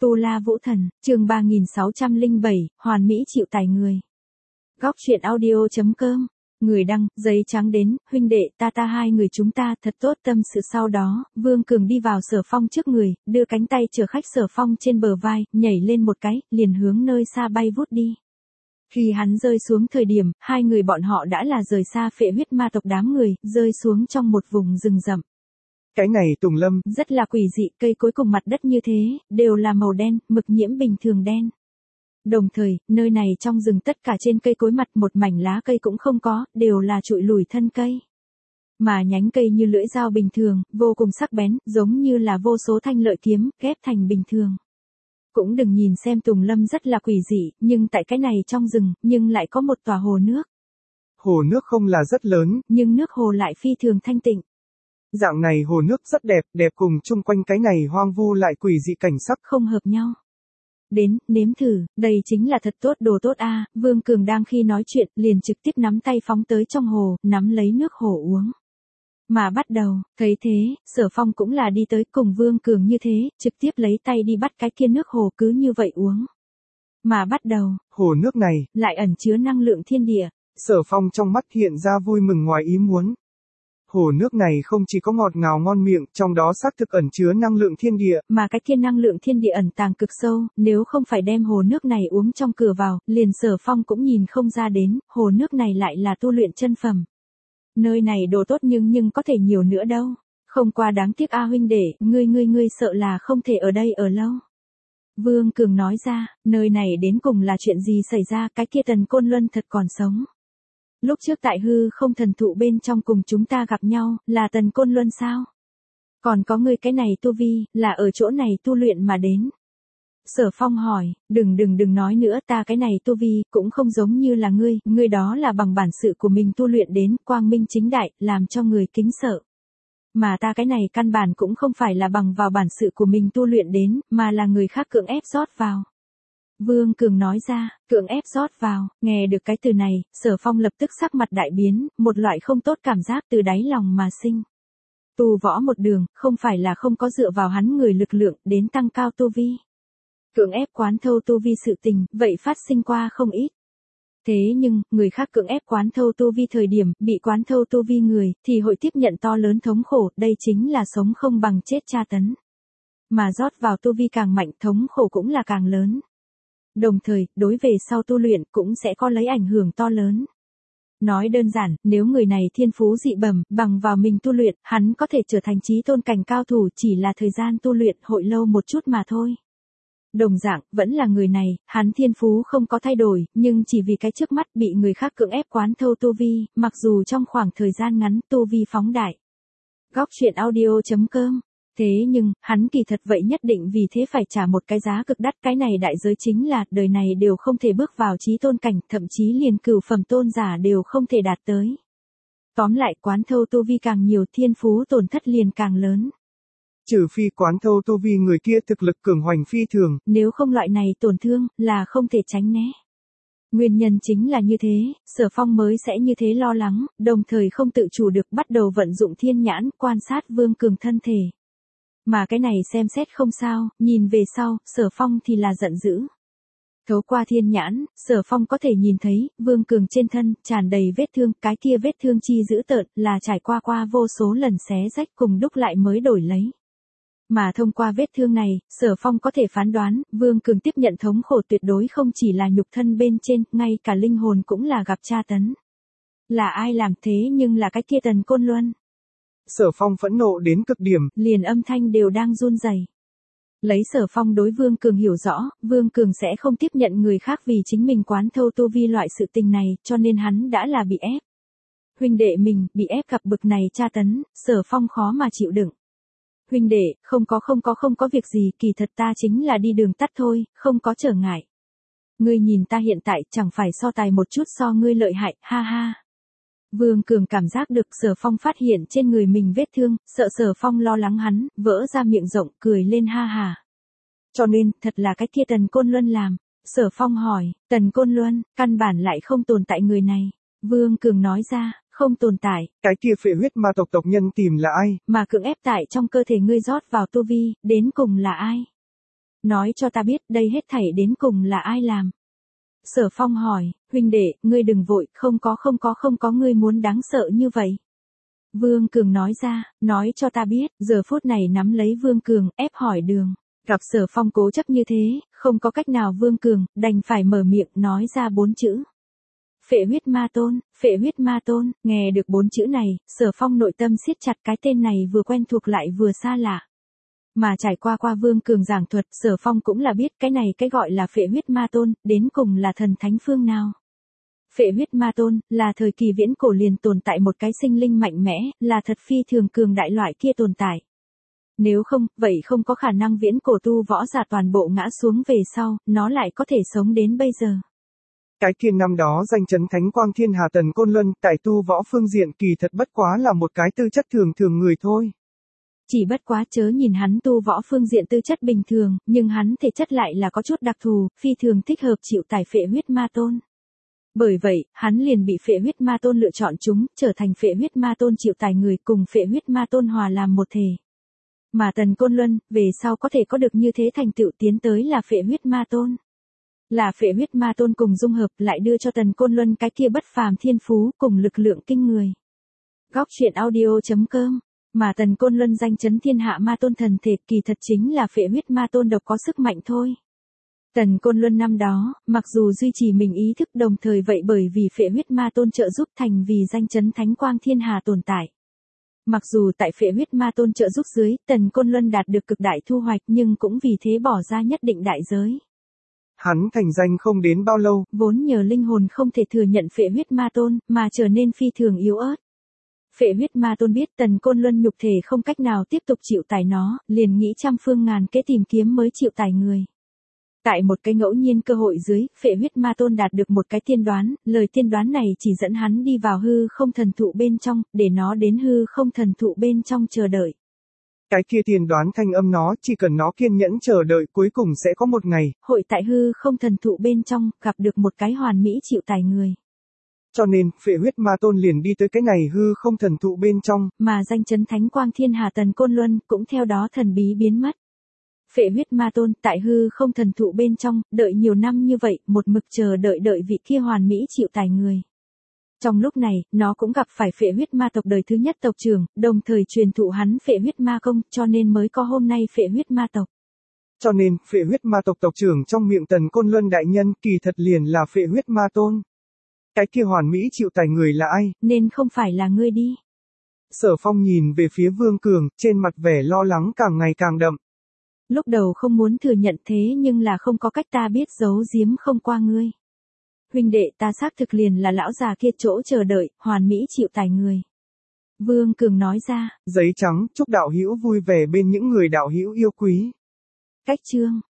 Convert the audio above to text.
Tu La Vũ Thần, chương 3607, hoàn mỹ chịu tài người. Góc truyện audio.com. Người đăng, giấy trắng đến, huynh đệ ta hai người chúng ta thật tốt tâm sự. Sau đó, Vương Cường đi vào Sở Phong trước người, đưa cánh tay chở khách Sở Phong trên bờ vai, nhảy lên một cái, liền hướng nơi xa bay vút đi. Khi hắn rơi xuống thời điểm, hai người bọn họ đã là rời xa phệ huyết ma tộc đám người, rơi xuống trong một vùng rừng rậm. Cái này Tùng Lâm, rất là quỷ dị, cây cối cùng mặt đất như thế, đều là màu đen, mực nhiễm bình thường đen. Đồng thời, nơi này trong rừng tất cả trên cây cối mặt một mảnh lá cây cũng không có, đều là trụi lủi thân cây. Mà nhánh cây như lưỡi dao bình thường, vô cùng sắc bén, giống như là vô số thanh lợi kiếm, ghép thành bình thường. Cũng đừng nhìn xem Tùng Lâm rất là quỷ dị, nhưng tại cái này trong rừng, nhưng lại có một tòa hồ nước. Hồ nước không là rất lớn, nhưng nước hồ lại phi thường thanh tịnh. Dạng này hồ nước rất đẹp, đẹp cùng chung quanh cái này hoang vu lại quỷ dị cảnh sắc không hợp nhau. Đến, nếm thử, đây chính là thật tốt đồ tốt a. Vương Cường đang khi nói chuyện, liền trực tiếp nắm tay phóng tới trong hồ, nắm lấy nước hồ uống. Mà bắt đầu, thấy thế, Sở Phong cũng là đi tới cùng Vương Cường như thế, trực tiếp lấy tay đi bắt cái kia nước hồ cứ như vậy uống. Mà bắt đầu, hồ nước này, lại ẩn chứa năng lượng thiên địa. Sở Phong trong mắt hiện ra vui mừng ngoài ý muốn. Hồ nước này không chỉ có ngọt ngào ngon miệng, trong đó xác thực ẩn chứa năng lượng thiên địa. Mà cái kia năng lượng thiên địa ẩn tàng cực sâu, nếu không phải đem hồ nước này uống trong cửa vào, liền Sở Phong cũng nhìn không ra đến, hồ nước này lại là tu luyện chân phẩm. Nơi này đồ tốt nhưng có thể nhiều nữa đâu. Không qua đáng tiếc a huynh đệ, ngươi sợ là không thể ở đây ở lâu. Vương Cường nói ra, nơi này đến cùng là chuyện gì xảy ra, cái kia Tần Côn Luân thật còn sống. Lúc trước tại hư không thần thụ bên trong cùng chúng ta gặp nhau, là Tần Côn Luân sao? Còn có ngươi cái này tu vi, là ở chỗ này tu luyện mà đến. Sở Phong hỏi, đừng nói nữa, ta cái này tu vi, cũng không giống như là ngươi đó là bằng bản sự của mình tu luyện đến, quang minh chính đại, làm cho người kính sợ. Mà ta cái này căn bản cũng không phải là bằng vào bản sự của mình tu luyện đến, mà là người khác cưỡng ép rót vào. Vương Cường nói ra, cưỡng ép rót vào, nghe được cái từ này, Sở Phong lập tức sắc mặt đại biến, một loại không tốt cảm giác từ đáy lòng mà sinh. Tu võ một đường, không phải là không có dựa vào hắn người lực lượng, đến tăng cao tu vi. Cưỡng ép quán thâu tu vi sự tình, vậy phát sinh qua không ít. Thế nhưng, người khác cưỡng ép quán thâu tu vi thời điểm, bị quán thâu tu vi người, thì hội tiếp nhận to lớn thống khổ, đây chính là sống không bằng chết tra tấn. Mà rót vào tu vi càng mạnh, thống khổ cũng là càng lớn. Đồng thời, đối về sau tu luyện cũng sẽ có lấy ảnh hưởng to lớn. Nói đơn giản, nếu người này thiên phú dị bẩm, bằng vào mình tu luyện, hắn có thể trở thành chí tôn cảnh cao thủ, chỉ là thời gian tu luyện hội lâu một chút mà thôi. Đồng dạng, vẫn là người này, hắn thiên phú không có thay đổi, nhưng chỉ vì cái trước mắt bị người khác cưỡng ép quán thâu tu vi, mặc dù trong khoảng thời gian ngắn tu vi phóng đại. Góc truyện audio.com. Thế nhưng, hắn kỳ thật vậy nhất định vì thế phải trả một cái giá cực đắt, cái này đại giới chính là, đời này đều không thể bước vào chí tôn cảnh, thậm chí liền cửu phẩm tôn giả đều không thể đạt tới. Tóm lại quán thâu tu vi càng nhiều, thiên phú tổn thất liền càng lớn. Trừ phi quán thâu tu vi người kia thực lực cường hoành phi thường. Nếu không loại này tổn thương, là không thể tránh né. Nguyên nhân chính là như thế, Sở Phong mới sẽ như thế lo lắng, đồng thời không tự chủ được bắt đầu vận dụng thiên nhãn, quan sát Vương Cường thân thể. Mà cái này xem xét không sao, nhìn về sau, Sở Phong thì là giận dữ. Thấu qua thiên nhãn, Sở Phong có thể nhìn thấy, Vương Cường trên thân, tràn đầy vết thương, cái kia vết thương chi dữ tợn, là trải qua vô số lần xé rách cùng đúc lại mới đổi lấy. Mà thông qua vết thương này, Sở Phong có thể phán đoán, Vương Cường tiếp nhận thống khổ tuyệt đối không chỉ là nhục thân bên trên, ngay cả linh hồn cũng là gặp tra tấn. Là ai làm thế nhưng là cái kia Tần Côn Luân. Sở Phong phẫn nộ đến cực điểm, liền âm thanh đều đang run rẩy. Lấy Sở Phong đối Vương Cường hiểu rõ, Vương Cường sẽ không tiếp nhận người khác vì chính mình quán thâu tu vi loại sự tình này, cho nên hắn đã là bị ép. Huynh đệ mình, bị ép gặp bực này tra tấn, Sở Phong khó mà chịu đựng. Huynh đệ, không có việc gì, kỳ thật ta chính là đi đường tắt thôi, không có trở ngại. Ngươi nhìn ta hiện tại chẳng phải so tài một chút so ngươi lợi hại, ha ha. Vương Cường cảm giác được Sở Phong phát hiện trên người mình vết thương, sợ Sở Phong lo lắng hắn, vỡ ra miệng rộng cười lên ha ha. Cho nên, thật là cái kia Tần Côn Luân làm. Sở Phong hỏi, Tần Côn Luân, căn bản lại không tồn tại người này. Vương Cường nói ra, không tồn tại. Cái kia phệ huyết ma tộc tộc nhân tìm là ai? Mà cưỡng ép tại trong cơ thể ngươi rót vào tu vi, đến cùng là ai? Nói cho ta biết đây hết thảy đến cùng là ai làm. Sở Phong hỏi, huynh đệ, ngươi đừng vội, không có ngươi muốn đáng sợ như vậy. Vương Cường nói ra, nói cho ta biết, giờ phút này nắm lấy Vương Cường, ép hỏi đường. Gặp Sở Phong cố chấp như thế, không có cách nào Vương Cường, đành phải mở miệng nói ra 4 chữ. Phệ huyết ma tôn, nghe được 4 chữ này, Sở Phong nội tâm siết chặt, cái tên này vừa quen thuộc lại vừa xa lạ. Mà trải qua Vương Cường giảng thuật, Sở Phong cũng là biết cái này cái gọi là phệ huyết ma tôn, đến cùng là thần thánh phương nào. Phệ huyết ma tôn, là thời kỳ viễn cổ liền tồn tại một cái sinh linh mạnh mẽ, là thật phi thường cường đại loại kia tồn tại. Nếu không, vậy không có khả năng viễn cổ tu võ giả toàn bộ ngã xuống về sau, nó lại có thể sống đến bây giờ. Cái kia năm đó danh chấn thánh quang thiên hà Tần Côn Luân, tại tu võ phương diện kỳ thật bất quá là một cái tư chất thường người thôi. Chỉ bất quá chớ nhìn hắn tu võ phương diện tư chất bình thường, nhưng hắn thể chất lại là có chút đặc thù, phi thường thích hợp chịu tải phệ huyết ma tôn. Bởi vậy, hắn liền bị phệ huyết ma tôn lựa chọn chúng, trở thành phệ huyết ma tôn chịu tải người cùng phệ huyết ma tôn hòa làm một thể. Mà Tần Côn Luân, về sau có thể có được như thế thành tựu tiến tới là phệ huyết ma tôn. Là phệ huyết ma tôn cùng dung hợp lại đưa cho Tần Côn Luân cái kia bất phàm thiên phú cùng lực lượng kinh người. Góc truyện audio.com. Mà Tần Côn Luân danh chấn thiên hạ ma tôn thần thể kỳ thật chính là phệ huyết ma tôn độc có sức mạnh thôi. Tần Côn Luân năm đó, mặc dù duy trì mình ý thức đồng thời vậy bởi vì phệ huyết ma tôn trợ giúp thành vì danh chấn thánh quang thiên hà tồn tại. Mặc dù tại phệ huyết ma tôn trợ giúp dưới, Tần Côn Luân đạt được cực đại thu hoạch nhưng cũng vì thế bỏ ra nhất định đại giới. Hắn thành danh không đến bao lâu, vốn nhờ linh hồn không thể thừa nhận phệ huyết ma tôn, mà trở nên phi thường yếu ớt. Phệ huyết ma tôn biết Tần Côn Luân nhục thể không cách nào tiếp tục chịu tải nó, liền nghĩ trăm phương ngàn kế tìm kiếm mới chịu tải người. Tại một cái ngẫu nhiên cơ hội dưới, phệ huyết ma tôn đạt được một cái tiên đoán, lời tiên đoán này chỉ dẫn hắn đi vào hư không thần thụ bên trong, để nó đến hư không thần thụ bên trong chờ đợi. Cái kia tiên đoán thanh âm nó, chỉ cần nó kiên nhẫn chờ đợi cuối cùng sẽ có một ngày. Hội tại hư không thần thụ bên trong, gặp được một cái hoàn mỹ chịu tải người. Cho nên, phệ huyết ma tôn liền đi tới cái này hư không thần thụ bên trong. Mà danh chấn thánh quang thiên hà Tần Côn Luân cũng theo đó thần bí biến mất. Phệ huyết ma tôn tại hư không thần thụ bên trong, đợi nhiều năm như vậy, một mực chờ đợi vị kia hoàn mỹ chịu tải người. Trong lúc này, nó cũng gặp phải phệ huyết ma tộc đời thứ nhất tộc trưởng, đồng thời truyền thụ hắn phệ huyết ma công, cho nên mới có hôm nay phệ huyết ma tộc. Cho nên, phệ huyết ma tộc tộc trưởng trong miệng Tần Côn Luân đại nhân kỳ thật liền là phệ huyết ma tôn. Cái kia hoàn mỹ chịu tải người là ai? Nên không phải là ngươi đi. Sở Phong nhìn về phía Vương Cường, trên mặt vẻ lo lắng càng ngày càng đậm. Lúc đầu không muốn thừa nhận thế nhưng là không có cách ta biết giấu giếm không qua ngươi. Huynh đệ ta xác thực liền là lão già kia chỗ chờ đợi, hoàn mỹ chịu tải người. Vương Cường nói ra. Giấy trắng, chúc đạo hữu vui vẻ bên những người đạo hữu yêu quý. Cách chương.